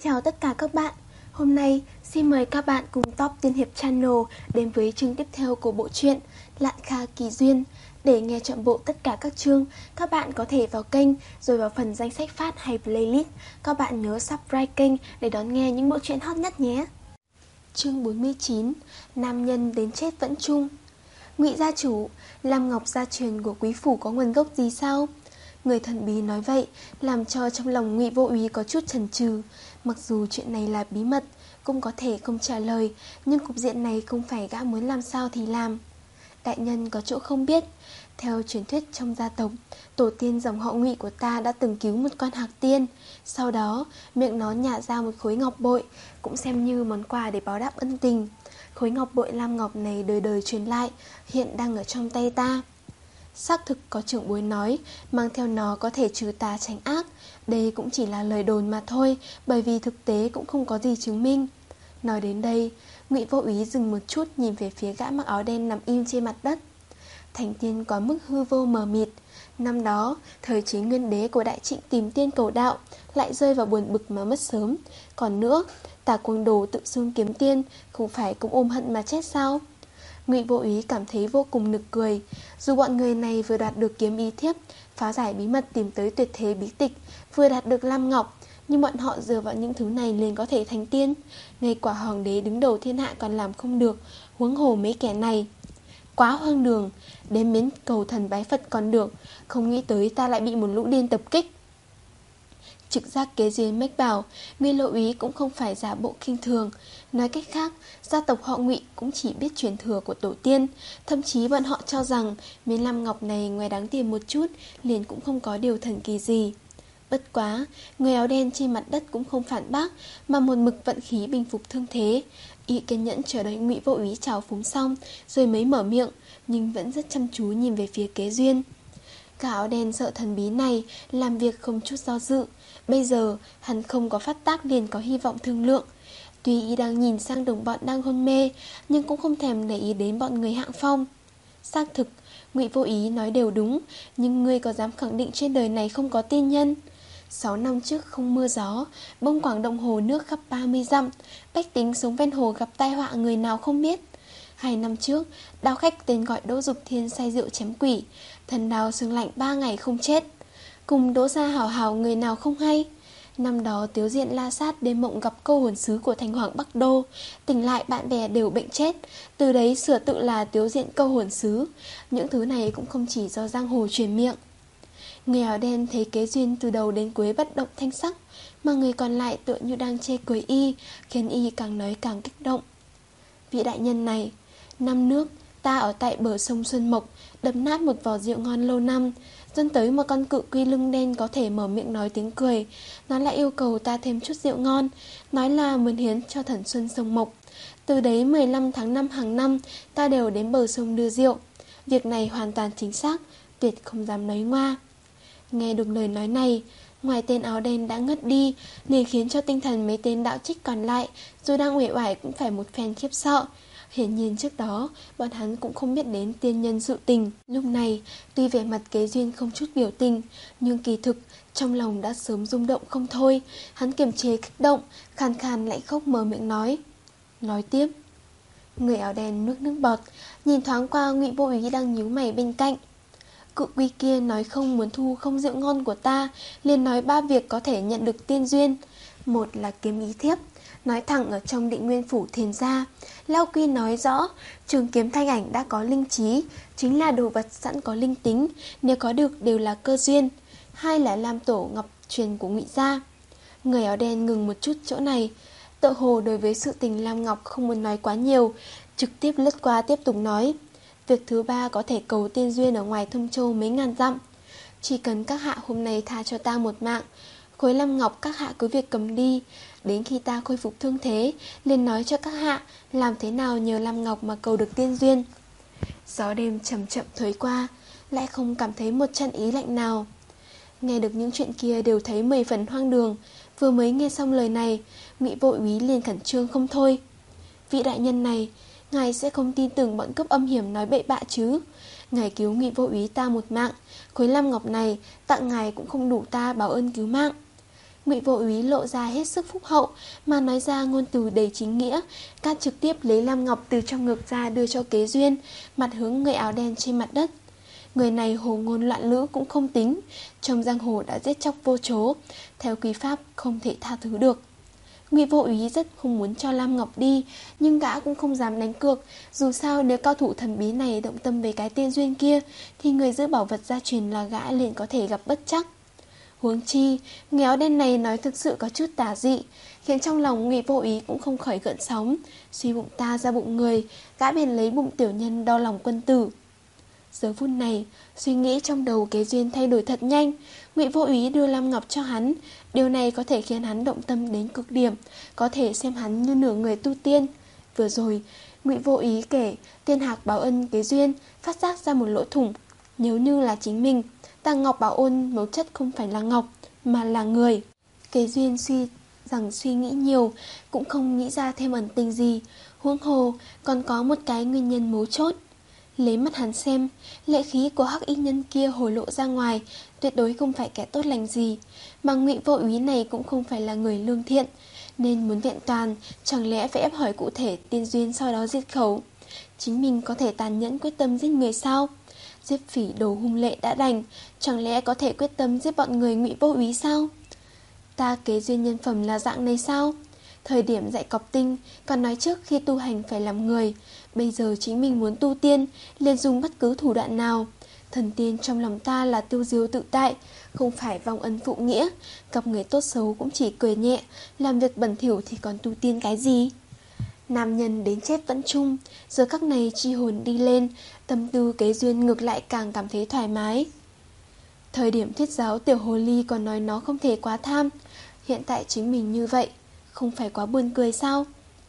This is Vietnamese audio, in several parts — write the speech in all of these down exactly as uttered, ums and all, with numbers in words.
Chào tất cả các bạn. Hôm nay xin mời các bạn cùng Top Tiên Hiệp Channel đến với chương tiếp theo của bộ truyện Lạn Kha Kỳ Duyên. Để nghe trọn bộ tất cả các chương, các bạn có thể vào kênh rồi vào phần danh sách phát hay playlist. Các bạn nhớ subscribe kênh để đón nghe những bộ truyện hot nhất nhé. Chương bốn mươi chín. Nam nhân đến chết vẫn chung. Ngụy gia chủ, Lam Ngọc gia truyền của quý phủ có nguồn gốc gì sao? Người thần bí nói vậy làm cho trong lòng Ngụy Vô Úy có chút chần chừ. Mặc dù chuyện này là bí mật, cũng có thể không trả lời, nhưng cục diện này không phải gã muốn làm sao thì làm. Đại nhân có chỗ không biết. Theo truyền thuyết trong gia tộc, tổ tiên dòng họ Ngụy của ta đã từng cứu một con hạc tiên. Sau đó miệng nó nhả ra một khối ngọc bội, cũng xem như món quà để báo đáp ân tình. Khối ngọc bội lam ngọc này đời đời truyền lại, hiện đang ở trong tay ta. Xác thực có trưởng bối nói mang theo nó có thể trừ tà tránh ác. Đây cũng chỉ là lời đồn mà thôi, bởi vì thực tế cũng không có gì chứng minh. Nói đến đây, Ngụy Vô Úy dừng một chút, nhìn về phía gã mặc áo đen nằm im trên mặt đất. Thành tiên có mức hư vô mờ mịt. Năm đó, thời Chí Nguyên Đế của Đại Trịnh tìm tiên cầu đạo, lại rơi vào buồn bực mà mất sớm. Còn nữa, Tả Cuồng Đồ tự xưng kiếm tiên, không phải cũng ôm hận mà chết sao? Ngụy Vô Úy cảm thấy vô cùng nực cười. Dù bọn người này vừa đạt được kiếm ý thiếp, phá giải bí mật tìm tới tuyệt thế bí tịch, vừa đạt được lam ngọc, nhưng bọn họ dựa vào những thứ này liền có thể thành tiên. Ngay quả hoàng đế đứng đầu thiên hạ còn làm không được, huống hồ mấy kẻ này. Quá hoang đường, đến miến cầu thần bái Phật còn được, không nghĩ tới ta lại bị một lũ điên tập kích. Trực giác kế duyên mách bảo, Ngụy Vô Úy cũng không phải giả bộ khinh thường. Nói cách khác, gia tộc họ Ngụy cũng chỉ biết truyền thừa của tổ tiên. Thậm chí bọn họ cho rằng miếng lam ngọc này ngoài đáng tiền một chút, liền cũng không có điều thần kỳ gì. Bất quá, người áo đen trên mặt đất cũng không phản bác, mà một mực vận khí bình phục thương thế. Y kiên nhẫn chờ đợi Ngụy Vô Úy chào phúng xong rồi mới mở miệng, nhưng vẫn rất chăm chú nhìn về phía Kế Duyên. Cả áo đen sợ thần bí này làm việc không chút do dự. Bây giờ hắn không có phát tác liền có hy vọng thương lượng. Tuy y đang nhìn sang đồng bọn đang hôn mê, nhưng cũng không thèm để ý đến bọn người hạng phong. Xác thực, Ngụy Vô Úy nói đều đúng, nhưng ngươi có dám khẳng định trên đời này không có tiên nhân? Sáu năm trước không mưa gió, bông quảng động hồ nước khắp ba mươi dặm, bách tính sống ven hồ gặp tai họa người nào không biết. Hai năm trước, đao khách tên gọi Đỗ Dục Thiên say rượu chém quỷ, thần đao sương lạnh ba ngày không chết. Cùng Đỗ gia hảo hảo người nào không hay. Năm đó Tiếu Diện La Sát đêm mộng gặp câu hồn sứ của thành hoàng Bắc Đô, tỉnh lại bạn bè đều bệnh chết, từ đấy sửa tự là Tiếu Diện câu hồn sứ. Những thứ này cũng không chỉ do giang hồ truyền miệng. Người áo đen thấy Kế Duyên từ đầu đến cuối bất động thanh sắc, mà người còn lại tựa như đang chê cười y, khiến y càng nói càng kích động. Vị đại nhân này, năm nước ta ở tại bờ sông Xuân Mộc đập nát một vò rượu ngon lâu năm, dẫn tới một con cự quy lưng đen có thể mở miệng nói tiếng cười. Nó lại yêu cầu ta thêm chút rượu ngon, nói là muốn hiến cho thần xuân sông Mộc. Từ đấy mười lăm tháng năm hàng năm ta đều đến bờ sông đưa rượu. Việc này hoàn toàn chính xác, tuyệt không dám nói ngoa. Nghe được lời nói này, ngoài tên áo đen đã ngất đi, liền khiến cho tinh thần mấy tên đạo trích còn lại dù đang uể oải cũng phải một phen khiếp sợ. Hiển nhiên trước đó bọn hắn cũng không biết đến tiên nhân sự tình. Lúc này tuy vẻ mặt Kế Duyên không chút biểu tình, nhưng kỳ thực trong lòng đã sớm rung động không thôi. Hắn kiềm chế kích động, khàn khàn lại khóc mở miệng nói. Nói tiếp. Người áo đen nuốt nước bọt, nhìn thoáng qua Ngụy Vô Úy đang nhíu mày bên cạnh. Cự quy kia nói không muốn thu không rượu ngon của ta, liền nói ba việc có thể nhận được tiên duyên. Một là kiếm ý thiếp, nói thẳng ở trong Định Nguyên Phủ Thiền gia. Lao Quy nói rõ, trường kiếm thanh ảnh đã có linh trí, chính là đồ vật sẵn có linh tính, nếu có được đều là cơ duyên. Hai là Lam Tổ Ngọc truyền của Ngụy gia. Người áo đen ngừng một chút chỗ này, tự hồ đối với sự tình Lam Ngọc không muốn nói quá nhiều, trực tiếp lướt qua tiếp tục nói. Việc thứ ba có thể cầu tiên duyên ở ngoài Thông Châu mấy ngàn dặm. Chỉ cần các hạ hôm nay tha cho ta một mạng, khối lam ngọc các hạ cứ việc cầm đi. Đến khi ta khôi phục thương thế, liền nói cho các hạ làm thế nào nhờ lam ngọc mà cầu được tiên duyên. Gió đêm chậm chậm thổi qua, lại không cảm thấy một trận ý lạnh nào. Nghe được những chuyện kia đều thấy mười phần hoang đường. Vừa mới nghe xong lời này, Ngụy Vô Úy liền khẩn trương không thôi. Vị đại nhân này, ngài sẽ không tin tưởng bọn cướp âm hiểm nói bậy bạ chứ? Ngài cứu Ngụy Vô Úy ta một mạng, khối lam ngọc này tặng ngài cũng không đủ ta báo ơn cứu mạng. Ngụy Vô Úy lộ ra hết sức phúc hậu, mà nói ra ngôn từ đầy chính nghĩa. Cát trực tiếp lấy lam ngọc từ trong ngực ra đưa cho Kế Duyên, mặt hướng người áo đen trên mặt đất. Người này hồ ngôn loạn lữ cũng không tính, trong giang hồ đã giết chóc vô số, theo quy pháp không thể tha thứ được. Ngụy Vô Úy rất không muốn cho lam ngọc đi, nhưng gã cũng không dám đánh cược. Dù sao nếu cao thủ thần bí này động tâm về cái tên Duyên kia, thì người giữ bảo vật gia truyền là gã liền có thể gặp bất trắc. Huống chi, người áo đen này nói thực sự có chút tà dị, khiến trong lòng Ngụy Vô Úy cũng không khỏi gợn sóng. Suy bụng ta ra bụng người, gã bèn lấy bụng tiểu nhân đo lòng quân tử. Giờ phút này, suy nghĩ trong đầu Kế Duyên thay đổi thật nhanh. Ngụy Vô Úy đưa lam ngọc cho hắn, điều này có thể khiến hắn động tâm đến cực điểm, có thể xem hắn như nửa người tu tiên. Vừa rồi, Ngụy Vô Úy kể Tiên Hạc báo ân Kế Duyên, phát giác ra một lỗ thủng. Nếu như là chính mình, Tàng Ngọc báo ân mấu chất không phải là ngọc, mà là người. Kế Duyên suy rằng suy nghĩ nhiều, cũng không nghĩ ra thêm ẩn tình gì. Huống hồ, còn có một cái nguyên nhân mấu chốt. Lấy mắt hắn xem, lệ khí của hắc y nhân kia hồi lộ ra ngoài, tuyệt đối không phải kẻ tốt lành gì. Mà Ngụy Vô Úy này cũng không phải là người lương thiện, nên muốn vẹn toàn, chẳng lẽ phải ép hỏi cụ thể tiên duyên sau đó diệt khẩu. Chính mình có thể tàn nhẫn quyết tâm giết người sao? Giết phỉ đồ hung lệ đã đành, chẳng lẽ có thể quyết tâm giết bọn người Ngụy Vô Úy sao? Ta Kế Duyên nhân phẩm là dạng này sao? Thời điểm dạy cọp tinh, còn nói trước khi tu hành phải làm người. Bây giờ chính mình muốn tu tiên, liền dùng bất cứ thủ đoạn nào. Thần tiên trong lòng ta là tiêu diêu tự tại, không phải vong ân phụ nghĩa. Gặp người tốt xấu cũng chỉ cười nhẹ, làm việc bẩn thỉu thì còn tu tiên cái gì? Nam nhân đến chết vẫn chung. Giờ các này chi hồn đi lên, tâm tư Kế Duyên ngược lại càng cảm thấy thoải mái. Thời điểm thuyết giáo tiểu hồ ly còn nói nó không thể quá tham. Hiện tại chính mình như vậy, không phải quá buồn cười sao?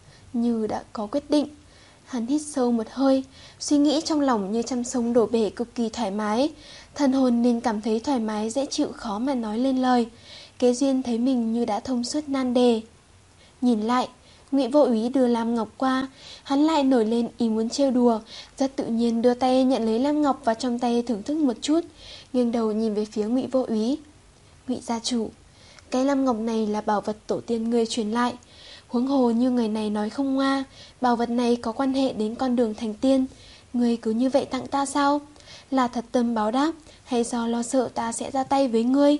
Như đã có quyết định. Hắn hít sâu một hơi, suy nghĩ trong lòng như trăm sông đổ bể cực kỳ thoải mái. Thần hồn nên cảm thấy thoải mái dễ chịu khó mà nói lên lời. Kế Duyên thấy mình như đã thông suốt nan đề. Nhìn lại, Ngụy Vô Úy đưa lam ngọc qua, hắn lại nổi lên ý muốn trêu đùa, rất tự nhiên đưa tay nhận lấy lam ngọc vào trong tay thưởng thức một chút, nghiêng đầu nhìn về phía Ngụy Vô Úy. Ngụy gia chủ, cái lam ngọc này là bảo vật tổ tiên ngươi truyền lại. Huống hồ như người này nói không ngoa, bảo vật này có quan hệ đến con đường thành tiên. Ngươi cứ như vậy tặng ta sao? Là thật tâm báo đáp, hay do lo sợ ta sẽ ra tay với ngươi?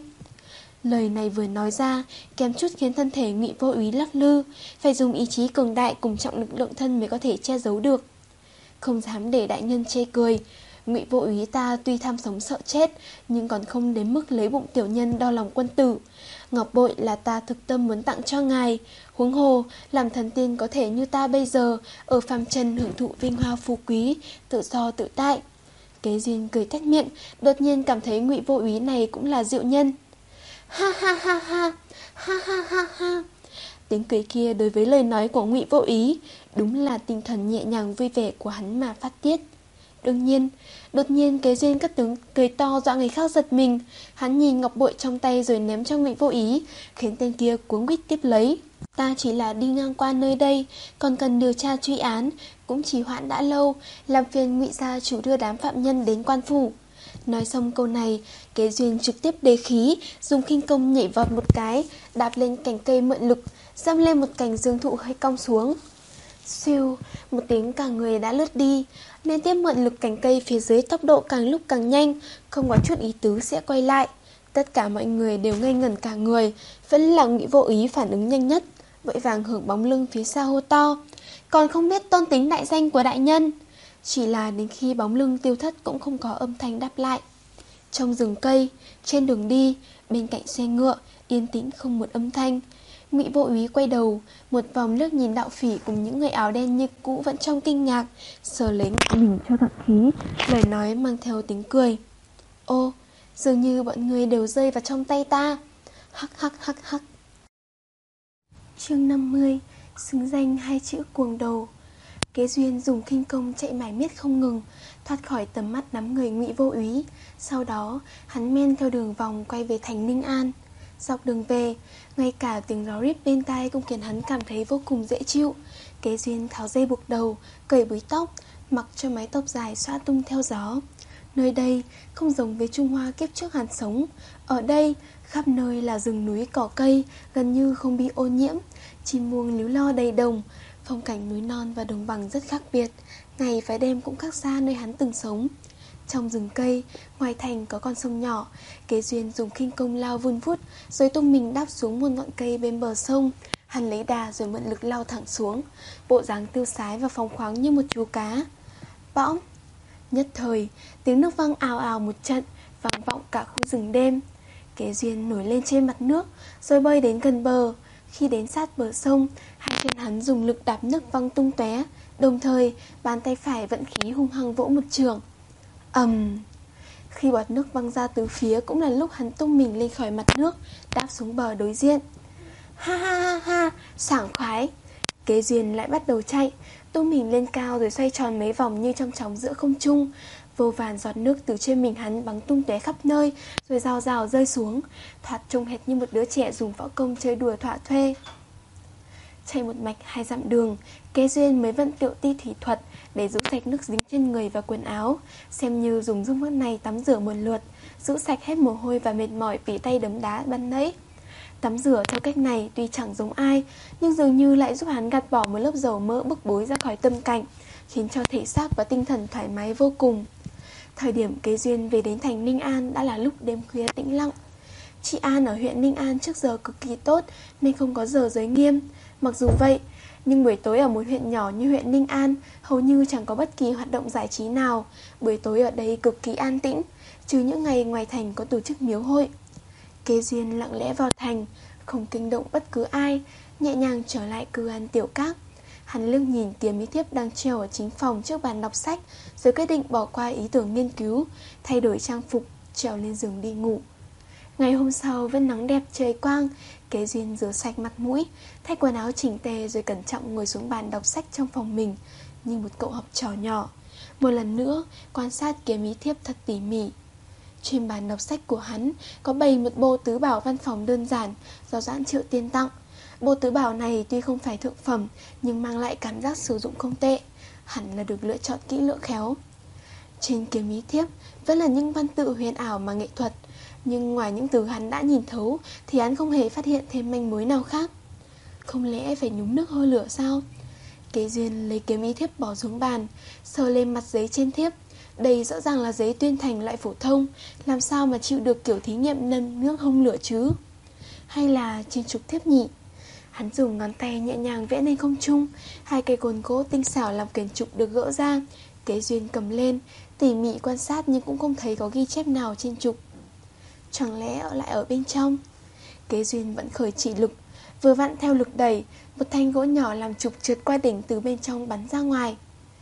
Lời này vừa nói ra, kém chút khiến thân thể Ngụy Vô Úy lắc lư, phải dùng ý chí cường đại cùng trọng lực lượng thân mới có thể che giấu được. Không dám để đại nhân chê cười, Ngụy Vô Úy ta tuy tham sống sợ chết, nhưng còn không đến mức lấy bụng tiểu nhân đo lòng quân tử. Ngọc bội là ta thực tâm muốn tặng cho ngài. Huống hồ, làm thần tiên có thể như ta bây giờ, ở phàm trần hưởng thụ vinh hoa phú quý, tự do tự tại. Kế Duyên cười tách miệng, đột nhiên cảm thấy Ngụy Vô Úy này cũng là diệu nhân. Ha ha ha ha, ha ha ha ha. Tiếng cười kia đối với lời nói của Ngụy Vô Úy, đúng là tinh thần nhẹ nhàng vui vẻ của hắn mà phát tiết. Đương nhiên, đột nhiên Kế Duyên cất tiếng cười to dọa người khác giật mình. Hắn nhìn ngọc bội trong tay rồi ném cho Ngụy Vô Úy, khiến tên kia cuống quýt tiếp lấy. Ta chỉ là đi ngang qua nơi đây, còn cần điều tra truy án, cũng trì hoãn đã lâu, làm phiền Ngụy gia chủ đưa đám phạm nhân đến quan phủ. Nói xong câu này, Kế Duyên trực tiếp đề khí, dùng khinh công nhảy vọt một cái, đạp lên cành cây mượn lực, giâm lên một cành dương thụ hơi cong xuống. Siêu, một tiếng cả người đã lướt đi, nên tiếp mượn lực cành cây phía dưới tốc độ càng lúc càng nhanh, không có chút ý tứ sẽ quay lại. Tất cả mọi người đều ngây ngẩn cả người, vẫn là Ngụy Vô Úy phản ứng nhanh nhất, vội vàng hưởng bóng lưng phía xa hô to. Còn không biết tôn tính đại danh của đại nhân. Chỉ là đến khi bóng lưng tiêu thất cũng không có âm thanh đáp lại. Trong rừng cây, trên đường đi, bên cạnh xe ngựa, yên tĩnh không một âm thanh. Ngụy Vô Úy quay đầu, một vòng liếc nhìn đạo phỉ cùng những người áo đen như cũ vẫn trong kinh ngạc, sờ lấy mình cho thật khí, lời nói mang theo tiếng cười. Ô, dường như bọn người đều rơi vào trong tay ta. Hắc hắc hắc hắc. Chương năm mươi, xứng danh hai chữ cuồng đồ. Kế Duyên dùng khinh công chạy mải miết không ngừng, thoát khỏi tầm mắt đám người Ngụy Vô Úy. Sau đó, hắn men theo đường vòng quay về thành Ninh An. Dọc đường về, ngay cả tiếng gió rít bên tai cũng khiến hắn cảm thấy vô cùng dễ chịu. Kế Duyên tháo dây buộc đầu, cởi búi tóc, mặc cho mái tóc dài xõa tung theo gió. Nơi đây không giống với Trung Hoa kiếp trước hắn sống. Ở đây khắp nơi là rừng núi cỏ cây, gần như không bị ô nhiễm. Chim muông líu lo đầy đồng. Phong cảnh núi non và đồng bằng rất khác biệt, ngày và đêm cũng khác xa nơi hắn từng sống. Trong rừng cây, ngoài thành có con sông nhỏ. Kế Duyên dùng khinh công lao vun vút, rồi tung mình đáp xuống một ngọn cây bên bờ sông. Hắn lấy đà rồi mượn lực lao thẳng xuống, bộ dáng tiêu sái và phóng khoáng như một chú cá. Bõng! Nhất thời, tiếng nước văng ào ào một trận, vang vọng cả khu rừng đêm. Kế Duyên nổi lên trên mặt nước, rồi bơi đến gần bờ. Khi đến sát bờ sông, hai chân hắn dùng lực đạp nước văng tung tóe, đồng thời bàn tay phải vận khí hung hăng vỗ một chưởng. ầm um. Khi bọt nước văng ra từ phía cũng là lúc hắn tung mình lên khỏi mặt nước, đáp xuống bờ đối diện. Ha ha ha ha, sảng khoái. Kế Duyên lại bắt đầu chạy, tung mình lên cao rồi xoay tròn mấy vòng như trong chóng giữa không trung. Vô vàn giọt nước từ trên mình hắn bắn tung tóe khắp nơi, rồi rào rào rơi xuống, thoạt trông hệt như một đứa trẻ dùng võ công chơi đùa thỏa thuê. Chạy một mạch hai dặm đường, Kế Duyên mới vận tiệu ti thủy thuật để giữ sạch nước dính trên người và quần áo, xem như dùng dung nước này tắm rửa một lượt, giữ sạch hết mồ hôi và mệt mỏi vì tay đấm đá ban nãy. Tắm rửa theo cách này tuy chẳng giống ai, nhưng dường như lại giúp hắn gạt bỏ một lớp dầu mỡ bức bối ra khỏi tâm cảnh, khiến cho thể xác và tinh thần thoải mái vô cùng. Thời điểm Kế Duyên về đến thành Ninh An đã là lúc đêm khuya tĩnh lặng. Trị an ở huyện Ninh An trước giờ cực kỳ tốt nên không có giờ giới nghiêm. Mặc dù vậy, nhưng buổi tối ở một huyện nhỏ như huyện Ninh An hầu như chẳng có bất kỳ hoạt động giải trí nào. Buổi tối ở đây cực kỳ an tĩnh, trừ những ngày ngoài thành có tổ chức miếu hội. Kế Duyên lặng lẽ vào thành, không kinh động bất cứ ai, nhẹ nhàng trở lại cư ăn tiểu các. Hắn liếc nhìn Kiếm Ý Thiếp đang treo ở chính phòng trước bàn đọc sách, rồi quyết định bỏ qua ý tưởng nghiên cứu, thay đổi trang phục, trèo lên giường đi ngủ. Ngày hôm sau vẫn nắng đẹp trời quang, Kế Duyên rửa sạch mặt mũi, thay quần áo chỉnh tề rồi cẩn trọng ngồi xuống bàn đọc sách trong phòng mình, như một cậu học trò nhỏ. Một lần nữa quan sát Kiếm Ý Thiếp thật tỉ mỉ. Trên bàn đọc sách của hắn có bày một bộ tứ bảo văn phòng đơn giản do Doãn Triệu Tiên tặng. Bộ tứ bảo này tuy không phải thượng phẩm nhưng mang lại cảm giác sử dụng không tệ, hẳn là được lựa chọn kỹ lưỡng khéo. Trên Kiếm Ý Thiếp vẫn là những văn tự huyền ảo mà nghệ thuật, nhưng ngoài những từ hắn đã nhìn thấu thì hắn không hề phát hiện thêm manh mối nào khác. Không lẽ phải nhúng nước hôi lửa sao? Kế Duyên lấy Kiếm Ý Thiếp bỏ xuống bàn, sờ lên mặt giấy trên thiếp. Đây rõ ràng là giấy tuyên thành loại phổ thông, làm sao mà chịu được kiểu thí nghiệm nâng nước hông lửa chứ? Hay là trên trục thiếp nhỉ? Hắn dùng ngón tay nhẹ nhàng vẽ lên không trung, hai cây cồn gỗ tinh xảo làm quyển trục được gỡ ra. Kế Duyên cầm lên, tỉ mỉ quan sát nhưng cũng không thấy có ghi chép nào trên trục. Chẳng lẽ ở lại ở bên trong? Kế Duyên vẫn khởi chỉ lực, vừa vặn theo lực đẩy, một thanh gỗ nhỏ làm trục trượt qua đỉnh từ bên trong bắn ra ngoài.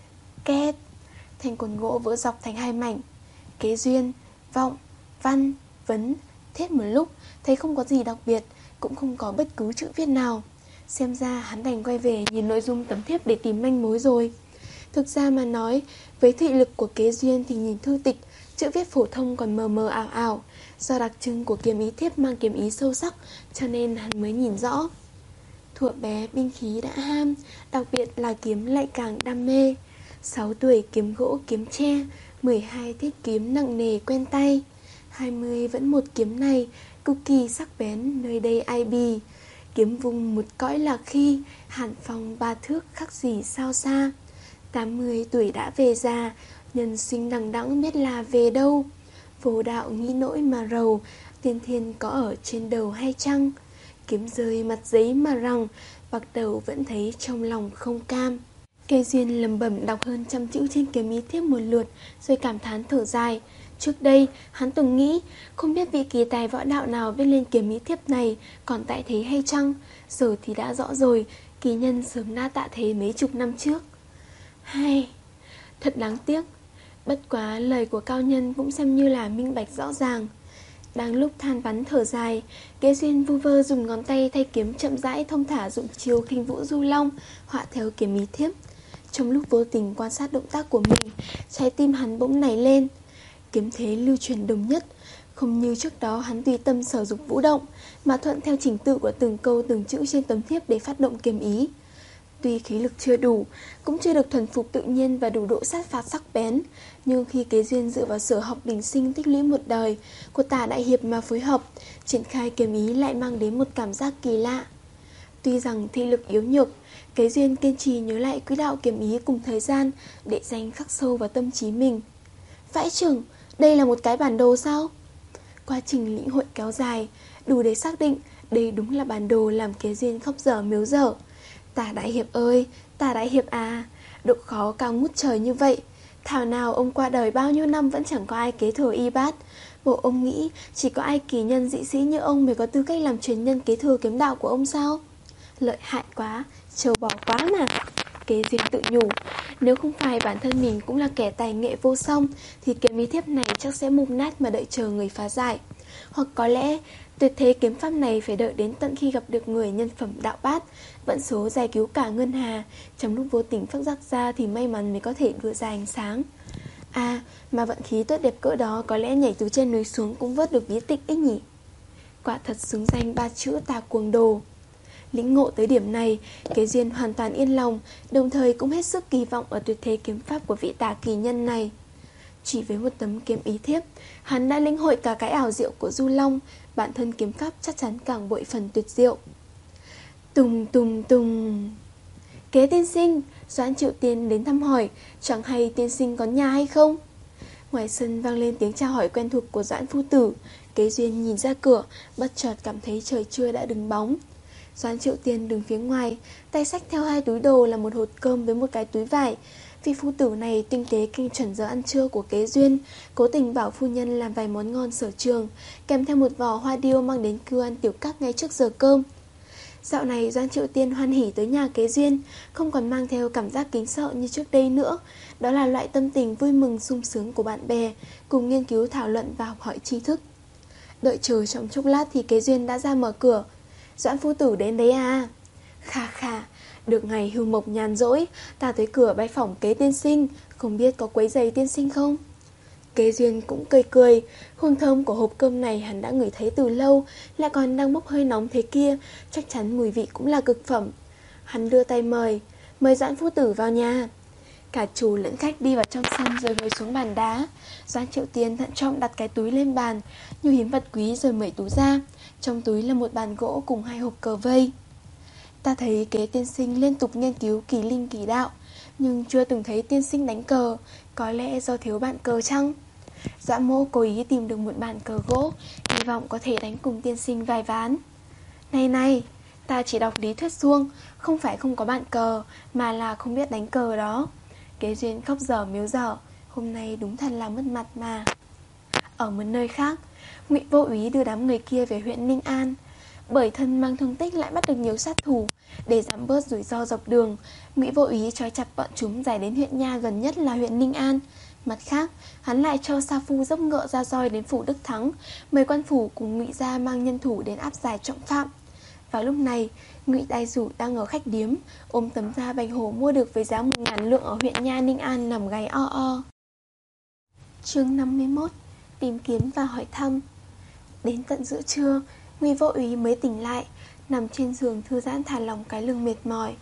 Két! Thanh cồn gỗ vỡ dọc thành hai mảnh. Kế Duyên, vọng, văn, vấn, thiết một lúc, thấy không có gì đặc biệt, cũng không có bất cứ chữ viết nào. Xem ra hắn đành quay về nhìn nội dung tấm thiếp để tìm manh mối rồi. Thực ra mà nói, với thị lực của Kế Duyên thì nhìn thư tịch, chữ viết phổ thông còn mờ mờ ảo ảo. Do đặc trưng của Kiếm Ý Thiếp mang kiếm ý sâu sắc, cho nên hắn mới nhìn rõ. Thuở bé binh khí đã ham, đặc biệt là kiếm lại càng đam mê. Sáu tuổi kiếm gỗ kiếm tre, mười hai thiết kiếm nặng nề quen tay, hai mươi vẫn một kiếm này, cực kỳ sắc bén nơi đây ai bì. Kiếm vùng một cõi lạc khi, hàn phong ba thước khắc gì sao xa. Tám mươi tuổi đã về già, nhân sinh đằng đẵng biết là về đâu. Vô đạo nghĩ nỗi mà rầu, tiên thiên có ở trên đầu hay chăng? Kiếm rơi mặt giấy mà rằng, bạc đầu vẫn thấy trong lòng không cam. Kế Duyên lầm bẩm đọc hơn trăm chữ trên Kiếm Ý Thiếp một lượt, rồi cảm thán thở dài. Trước đây, hắn từng nghĩ, không biết vị kỳ tài võ đạo nào viết lên Kiếm Ý Thiếp này còn tại thế hay chăng? Giờ thì đã rõ rồi, kỳ nhân sớm đã tạ thế mấy chục năm trước. Hay, thật đáng tiếc. Bất quá lời của cao nhân cũng xem như là minh bạch rõ ràng. Đang lúc than vắn thở dài, Kế Duyên vu vơ dùng ngón tay thay kiếm chậm rãi thông thả dụng chiêu khinh vũ du long, họa theo Kiếm Ý Thiếp. Trong lúc vô tình quan sát động tác của mình, trái tim hắn bỗng nảy lên. Kiếm thế lưu truyền đồng nhất, không như trước đó hắn tùy tâm sở dục vũ động, mà thuận theo trình tự của từng câu từng chữ trên tấm thiếp để phát động kiếm ý. Tuy khí lực chưa đủ, cũng chưa được thuần phục tự nhiên và đủ độ sát phạt sắc bén, nhưng khi Kế Duyên dựa vào sở học đình sinh tích lũy một đời của Tả đại hiệp mà phối hợp, triển khai kiếm ý lại mang đến một cảm giác kỳ lạ. Tuy rằng thị lực yếu nhược, Kế Duyên kiên trì nhớ lại quỹ đạo kiếm ý cùng thời gian để danh khắc sâu vào tâm trí mình. Vãi chưởng, đây là một cái bản đồ sao? Quá trình lĩnh hội kéo dài, đủ để xác định đây đúng là bản đồ làm Kế Duyên khóc dở miếu dở. Tả đại hiệp ơi, Tả đại hiệp à, độ khó cao ngút trời như vậy, thảo nào ông qua đời bao nhiêu năm vẫn chẳng có ai kế thừa y bát. Bộ ông nghĩ chỉ có ai kỳ nhân dị sĩ như ông mới có tư cách làm truyền nhân kế thừa kiếm đạo của ông sao? Lợi hại quá, trâu bò quá mà. Kế Duyên tự nhủ, nếu không phải bản thân mình cũng là kẻ tài nghệ vô song thì kiếm ý thiếp này chắc sẽ mục nát mà đợi chờ người phá giải. Hoặc có lẽ tuyệt thế kiếm pháp này phải đợi đến tận khi gặp được người nhân phẩm đạo bát, vận số giải cứu cả ngân hà, trong lúc vô tình phát giác ra thì may mắn mới có thể đưa ra ánh sáng. À, mà vận khí tốt đẹp cỡ đó có lẽ nhảy từ trên núi xuống cũng vớt được bí tịch ấy nhỉ. Quả thật xứng danh ba chữ Tà Cuồng Đồ. Lĩnh ngộ tới điểm này, Kế Duyên hoàn toàn yên lòng, đồng thời cũng hết sức kỳ vọng ở tuyệt thế kiếm pháp của vị tà kỳ nhân này. Chỉ với một tấm kiếm ý thiếp, hắn đã lĩnh hội cả cái ảo diệu của Du Long, bản thân kiếm pháp chắc chắn càng bội phần tuyệt diệu. Tùng tùng tùng. Kế tiên sinh, Doãn Triệu Tiên đến thăm hỏi, chẳng hay tiên sinh có nhà hay không? Ngoài sân vang lên tiếng chào hỏi quen thuộc của Doãn phu tử. Kế Duyên nhìn ra cửa, bất chợt cảm thấy trời trưa đã đứng bóng. Doãn Triệu Tiên đứng phía ngoài, tay xách theo hai túi đồ là một hột cơm với một cái túi vải. Vị phu tử này tinh tế canh chuẩn giờ ăn trưa của Kế Duyên, cố tình bảo phu nhân làm vài món ngon sở trường, kèm theo một vò hoa điêu mang đến cưu ăn tiểu các ngay trước giờ cơm. Dạo này Doãn Triệu Tiên hoan hỉ tới nhà Kế Duyên, không còn mang theo cảm giác kính sợ như trước đây nữa. Đó là loại tâm tình vui mừng sung sướng của bạn bè, cùng nghiên cứu thảo luận và học hỏi tri thức. Đợi chờ trong chốc lát thì Kế Duyên đã ra mở cửa. Doãn phu tử đến đấy à? Khà khà, được ngày hưu mộc nhàn rỗi, ta tới cửa bái phỏng Kế tiên sinh, không biết có quấy rầy tiên sinh không? Kế Duyên cũng cười cười, hương thơm của hộp cơm này hắn đã ngửi thấy từ lâu, lại còn đang bốc hơi nóng thế kia, chắc chắn mùi vị cũng là cực phẩm. Hắn đưa tay mời, mời Doãn phu tử vào nhà. Cả chủ lẫn khách đi vào trong sân rồi ngồi xuống bàn đá. Doãn Triệu Tiên thận trọng đặt cái túi lên bàn, như hiếm vật quý rồi mở túi ra. Trong túi là một bàn gỗ cùng hai hộp cờ vây. Ta thấy Kế tiên sinh liên tục nghiên cứu kỳ linh kỳ đạo, nhưng chưa từng thấy tiên sinh đánh cờ, có lẽ do thiếu bạn cờ chăng? Doãn mỗ cố ý tìm được một bàn cờ gỗ, hy vọng có thể đánh cùng tiên sinh vài ván. Này này, ta chỉ đọc lý thuyết suông, không phải không có bạn cờ, mà là không biết đánh cờ đó. Kế Duyên khóc dở miếu dở, hôm nay đúng thật là mất mặt mà. Ở một nơi khác, Ngụy Vô Úy đưa đám người kia về huyện Ninh An. Bởi thân mang thương tích lại bắt được nhiều sát thủ, để giảm bớt rủi ro dọc đường, Ngụy Vô Úy trói chặt bọn chúng giải đến huyện nha gần nhất là huyện Ninh An. Mặt khác, hắn lại cho Sa Phu dốc ngựa ra roi đến phủ Đức Thắng, mời quan phủ cùng Ngụy gia mang nhân thủ đến áp giải trọng phạm. Vào lúc này, Ngụy Đại Dụ đang ở khách điếm, ôm tấm da bạch hổ mua được với giá một ngàn lượng ở huyện nha Ninh An nằm gáy o o. Chương năm mươi mốt. Tìm kiếm và hỏi thăm. Đến tận giữa trưa, Ngụy Vô Úy mới tỉnh lại, nằm trên giường thư giãn thả lỏng cái lưng mệt mỏi.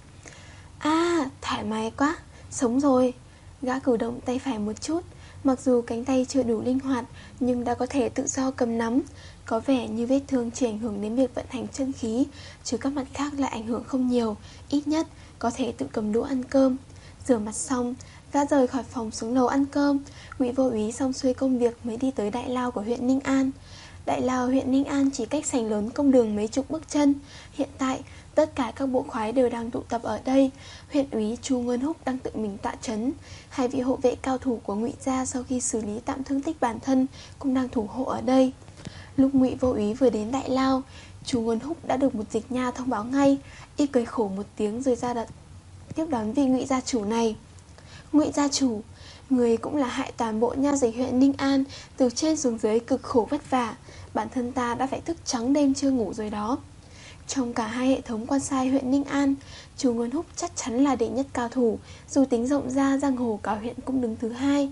À, thoải mái quá, sống rồi. Gã cử động tay phải một chút, mặc dù cánh tay chưa đủ linh hoạt nhưng đã có thể tự do cầm nắm. Có vẻ như vết thương chỉ ảnh hưởng đến việc vận hành chân khí, chứ các mặt khác lại ảnh hưởng không nhiều, ít nhất có thể tự cầm đũa ăn cơm. Rửa mặt xong, gã rời khỏi phòng xuống lầu ăn cơm. Ngụy Vô Úy xong xuôi công việc mới đi tới đại lao của huyện Ninh An. Đại lao huyện Ninh An chỉ cách sảnh lớn công đường mấy chục bước chân. Hiện tại, tất cả các bộ khoái đều đang tụ tập ở đây. Huyện úy Chu Nguyên Húc đang tự mình tọa trấn. Hai vị hộ vệ cao thủ của Ngụy gia sau khi xử lý tạm thương tích bản thân cũng đang thủ hộ ở đây. Lúc Ngụy Vô Úy vừa đến đại lao, Chu Nguyên Húc đã được một dịch nha thông báo ngay. Y cười khổ một tiếng rồi ra đặt tiếp đón vị Ngụy gia chủ này. Ngụy gia chủ, người cũng là hại toàn bộ nha dịch huyện Ninh An, từ trên xuống dưới cực khổ vất vả. Bản thân ta đã phải thức trắng đêm chưa ngủ rồi đó. Trong cả hai hệ thống quan sai huyện Ninh An, Chu Nguyên Húc chắc chắn là đệ nhất cao thủ, dù tính rộng ra giang hồ cả huyện cũng đứng thứ hai.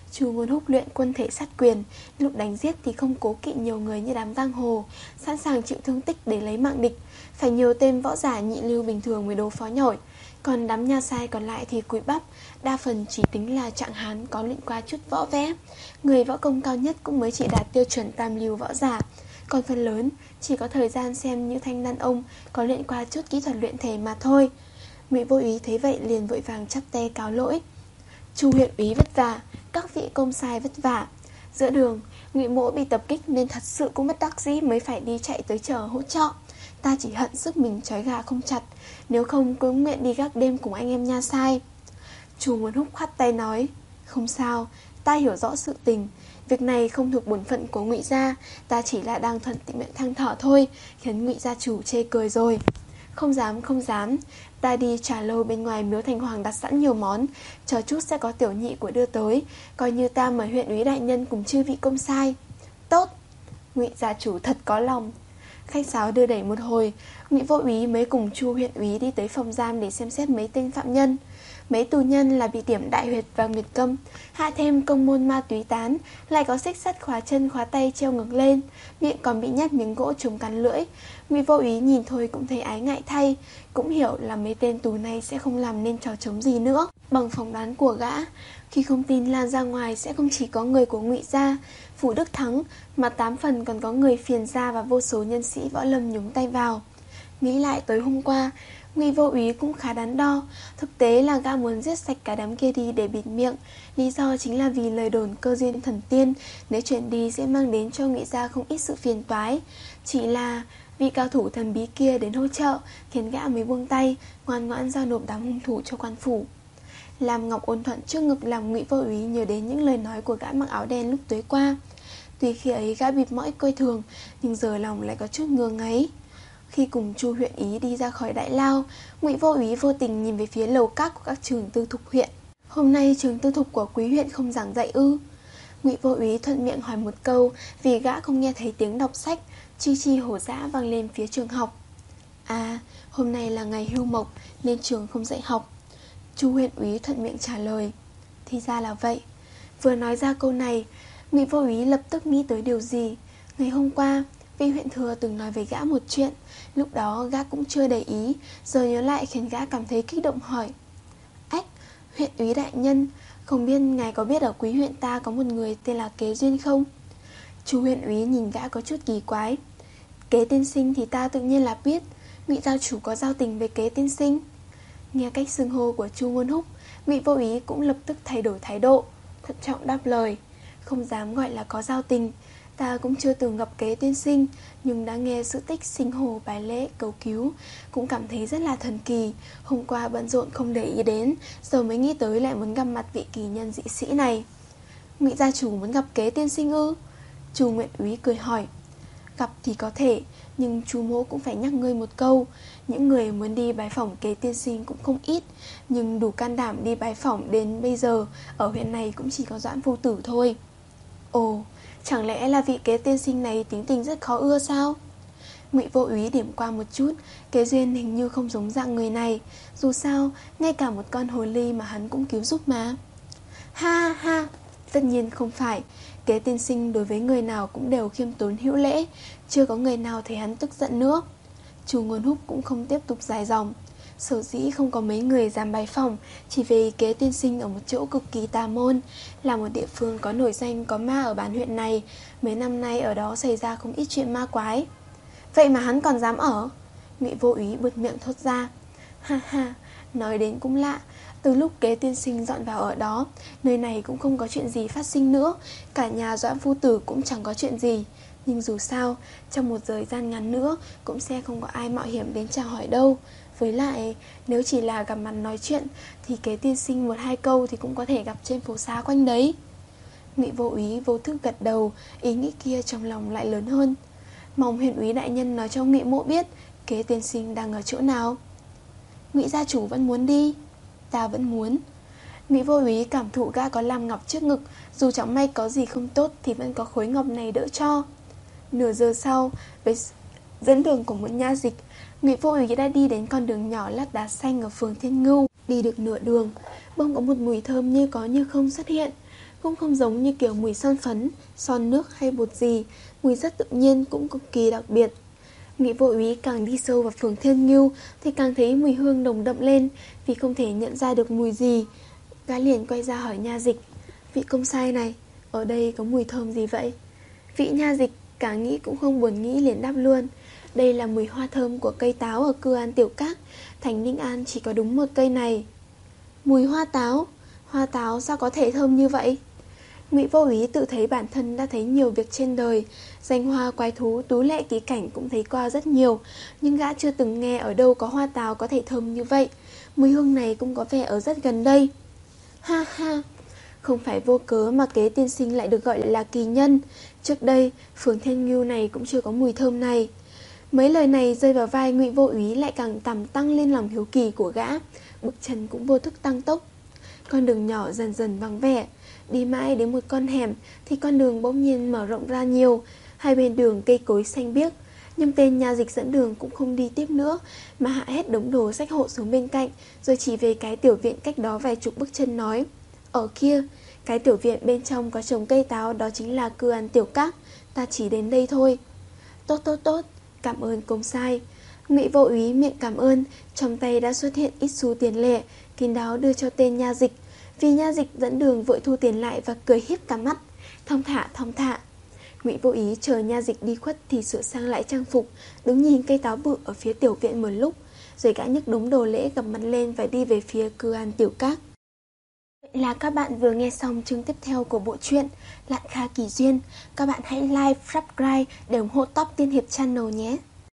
Chu Ngôn Húc luyện quân thể sát quyền, lúc đánh giết thì không cố kỵ nhiều người như đám giang hồ, sẵn sàng chịu thương tích để lấy mạng địch. Phải nhiều tên võ giả nhị lưu bình thường mới đối phó nổi. Còn đám nha sai còn lại thì cúi bắp, đa phần chỉ tính là trạng hán có luyện qua chút võ vẽ. Người võ công cao nhất cũng mới chỉ đạt tiêu chuẩn tam lưu võ giả. Còn phần lớn chỉ có thời gian xem như thanh đàn ông, có luyện qua chút kỹ thuật luyện thể mà thôi. Ngụy Vô Úy thấy vậy liền vội vàng chắp tay cáo lỗi. Chu huyện úy vất vả, các vị công sai vất vả. Giữa đường, Ngụy Mỗ bị tập kích nên thật sự cũng bất đắc dĩ mới phải đi chạy tới chờ hỗ trợ. Ta chỉ hận sức mình trói gà không chặt, nếu không cũng nguyện đi gác đêm cùng anh em nha sai. Chu Ngôn Húc khoát tay nói, không sao, ta hiểu rõ sự tình. Việc này không thuộc bổn phận của Ngụy gia, ta chỉ là đang thuận tiện miệng than thở thôi, khiến Ngụy gia chủ chê cười rồi. Không dám, không dám, ta đi trà lâu bên ngoài Miếu Thành Hoàng đặt sẵn nhiều món, chờ chút sẽ có tiểu nhị của đưa tới, coi như ta mời huyện úy đại nhân cùng chư vị công sai. Tốt, Ngụy gia chủ thật có lòng. Khách sáo đưa đẩy một hồi, Ngụy Vô Úy mới cùng Chu huyện úy đi tới phòng giam để xem xét mấy tên phạm nhân. Mấy tù nhân là bị điểm đại huyệt và nguyệt câm, hạ thêm công môn ma túy tán, lại có xích sắt khóa chân khóa tay treo ngược lên, miệng còn bị nhét miếng gỗ chống cắn lưỡi. Ngụy Vô Úy nhìn thôi cũng thấy ái ngại thay, cũng hiểu là mấy tên tù này sẽ không làm nên trò trống gì nữa. Bằng phỏng đoán của gã, khi không tin lan ra ngoài sẽ không chỉ có người của Ngụy gia, Phủ Đức Thắng, mà tám phần còn có người Phiền gia và vô số nhân sĩ võ lâm nhúng tay vào. Nghĩ lại tối hôm qua, Ngụy Vô Úy cũng khá đắn đo. Thực tế là gã muốn giết sạch cả đám kia đi để bịt miệng. Lý do chính là vì lời đồn cơ duyên thần tiên nếu chuyển đi sẽ mang đến cho Ngụy gia không ít sự phiền toái. Chỉ là vị cao thủ thần bí kia đến hỗ trợ, khiến gã mới buông tay, ngoan ngoãn giao nộp đám hung thủ cho quan phủ. Làm Ngọc ôn thuận trước ngực làm Ngụy Vô Úy nhớ đến những lời nói của gã mặc áo đen lúc tối qua. Tuy khi ấy gã bịp mõi coi thường, nhưng giờ lòng lại có chút ngơ ngáy. Khi cùng Chu huyện ý đi ra khỏi đại lao, Ngụy Vô Úy vô tình nhìn về phía lầu các của các trường tư thục huyện. Hôm nay trường tư thục của quý huyện không giảng dạy ư? Ngụy Vô Úy thuận miệng hỏi một câu, vì gã không nghe thấy tiếng đọc sách, chi chi hổ dã vang lên phía trường học. À, hôm nay là ngày hưu mộc nên trường không dạy học. Chu huyện úy thuận miệng trả lời. Thì ra là vậy. Vừa nói ra câu này, Ngụy Vô Úy lập tức nghĩ tới điều gì. Ngày hôm qua, vị huyện thừa từng nói với gã một chuyện. Lúc đó gã cũng chưa để ý, giờ nhớ lại khiến gã cảm thấy kích động hỏi. Ách, huyện úy đại nhân, không biết ngài có biết ở quý huyện ta có một người tên là Kế Duyên không? Chu huyện úy nhìn gã có chút kỳ quái. Kế tiên sinh thì ta tự nhiên là biết, Ngụy gia chủ có giao tình với Kế tiên sinh. Nghe cách xưng hô của Chu Ngôn Húc, Ngụy Vô Úy cũng lập tức thay đổi thái độ, thận trọng đáp lời. Không dám gọi là có giao tình, ta cũng chưa từng gặp Kế tiên sinh, nhưng đã nghe sự tích sinh hồ bài lễ cầu cứu, cũng cảm thấy rất là thần kỳ. Hôm qua bận rộn không để ý đến, giờ mới nghĩ tới lại muốn gặp mặt vị kỳ nhân dị sĩ này. Ngụy gia chủ muốn gặp Kế tiên sinh ư? Chu Nguyện úy cười hỏi. Gặp thì có thể, nhưng chú mỗ cũng phải nhắc ngươi một câu. Những người muốn đi bái phỏng Kế tiên sinh cũng không ít, nhưng đủ can đảm đi bái phỏng đến bây giờ ở huyện này cũng chỉ có Doãn Phu Tử thôi. Ồ, chẳng lẽ là vị Kế tiên sinh này tính tình rất khó ưa sao? Ngụy Vô Úy điểm qua một chút, Kế Duyên hình như không giống dạng người này. Dù sao, ngay cả một con hồ ly mà hắn cũng cứu giúp mà. Ha ha, tất nhiên không phải. Kế tiên sinh đối với người nào cũng đều khiêm tốn hữu lễ, chưa có người nào thấy hắn tức giận nữa. Chu Ngôn Húc cũng không tiếp tục dài dòng. Sở dĩ không có mấy người dám bái phỏng chỉ vì Kế tiên sinh ở một chỗ cực kỳ tà môn, là một địa phương có nổi danh có ma ở bán huyện này. Mấy năm nay ở đó xảy ra không ít chuyện ma quái. Vậy mà hắn còn dám ở? Ngụy Vô Úy bật miệng thốt ra. Ha ha, nói đến cũng lạ. Từ lúc Kế tiên sinh dọn vào ở đó, nơi này cũng không có chuyện gì phát sinh nữa. Cả nhà Doãn Phu Tử cũng chẳng có chuyện gì. Nhưng dù sao, trong một thời gian ngắn nữa cũng sẽ không có ai mạo hiểm đến chào hỏi đâu. Với lại, nếu chỉ là gặp mặt nói chuyện thì Kế tiên sinh một hai câu thì cũng có thể gặp trên phố xá quanh đấy. Ngụy Vô Úy vô thức gật đầu, ý nghĩ kia trong lòng lại lớn hơn. Mong huyện úy đại nhân nói cho Ngụy mộ biết Kế tiên sinh đang ở chỗ nào. Ngụy gia chủ vẫn muốn đi. Ta vẫn muốn. Ngụy Vô Úy cảm thụ gã có làm ngọc trước ngực, dù chẳng may có gì không tốt thì vẫn có khối ngọc này đỡ cho. Nửa giờ sau, với dẫn đường của một nha dịch, Ngụy Vô Úy đã đi đến con đường nhỏ lát đá xanh ở phường Thiên Ngưu. Đi được nửa đường, bỗng có một mùi thơm như có như không xuất hiện. cũng không giống như kiểu mùi son phấn, son nước hay bột gì. Mùi rất tự nhiên, cũng cực kỳ đặc biệt. Ngụy Vô Úy càng đi sâu vào phường Thiên Ngưu thì càng thấy mùi hương nồng đậm lên. Vì không thể nhận ra được mùi gì, gã liền quay ra hỏi nha dịch: "Vị công sai này, ở đây có mùi thơm gì vậy?" Vị nha dịch cả nghĩ cũng không buồn nghĩ liền đáp luôn: "Đây là mùi hoa thơm của cây táo ở Cư An Tiểu Các. Thành Ninh An chỉ có đúng một cây này." Mùi hoa táo? Hoa táo sao có thể thơm như vậy? Ngụy Vô Úy tự thấy bản thân đã thấy nhiều việc trên đời, danh hoa quái thú, tú lệ kỳ cảnh cũng thấy qua rất nhiều, nhưng gã chưa từng nghe ở đâu có hoa táo có thể thơm như vậy. Mùi hương này cũng có vẻ ở rất gần đây. Ha ha, không phải vô cớ mà Kế tiên sinh lại được gọi là kỳ nhân. Trước đây, phường Thiên Ngưu này cũng chưa có mùi thơm này. Mấy lời này rơi vào vai Ngụy Vô Úy lại càng tằm tăng lên lòng hiếu kỳ của gã. Bước chân cũng vô thức tăng tốc. Con đường nhỏ dần dần vắng vẻ. Đi mãi đến một con hẻm thì con đường bỗng nhiên mở rộng ra nhiều. Hai bên đường cây cối xanh biếc. Nhưng tên nha dịch dẫn đường cũng không đi tiếp nữa, mà hạ hết đống đồ sách hộ xuống bên cạnh, rồi chỉ về cái tiểu viện cách đó vài chục bước chân nói: "Ở kia, cái tiểu viện bên trong có trồng cây táo, đó chính là Cư An Tiểu Các. Ta chỉ đến đây thôi." "Tốt tốt tốt, cảm ơn công sai." Ngụy Vô Úy miệng cảm ơn, trong tay đã xuất hiện ít xu tiền lẻ, kín đáo đưa cho tên nha dịch. Vì nha dịch dẫn đường vội thu tiền lại và cười hiếp cả mắt: "Thong thả, thong thả." Ngụy Vô Úy chờ nha dịch đi khuất thì sửa sang lại trang phục, đứng nhìn cây táo bự ở phía tiểu viện một lúc, rồi gã nhấc đống đồ lễ gập mặt lên và đi về phía Cư An Tiểu Các. Vậy là các bạn vừa nghe xong chương tiếp theo của bộ truyện Lạn Kha Kỳ Duyên. Các bạn hãy like, subscribe để ủng hộ Top Tiên Hiệp Channel nhé.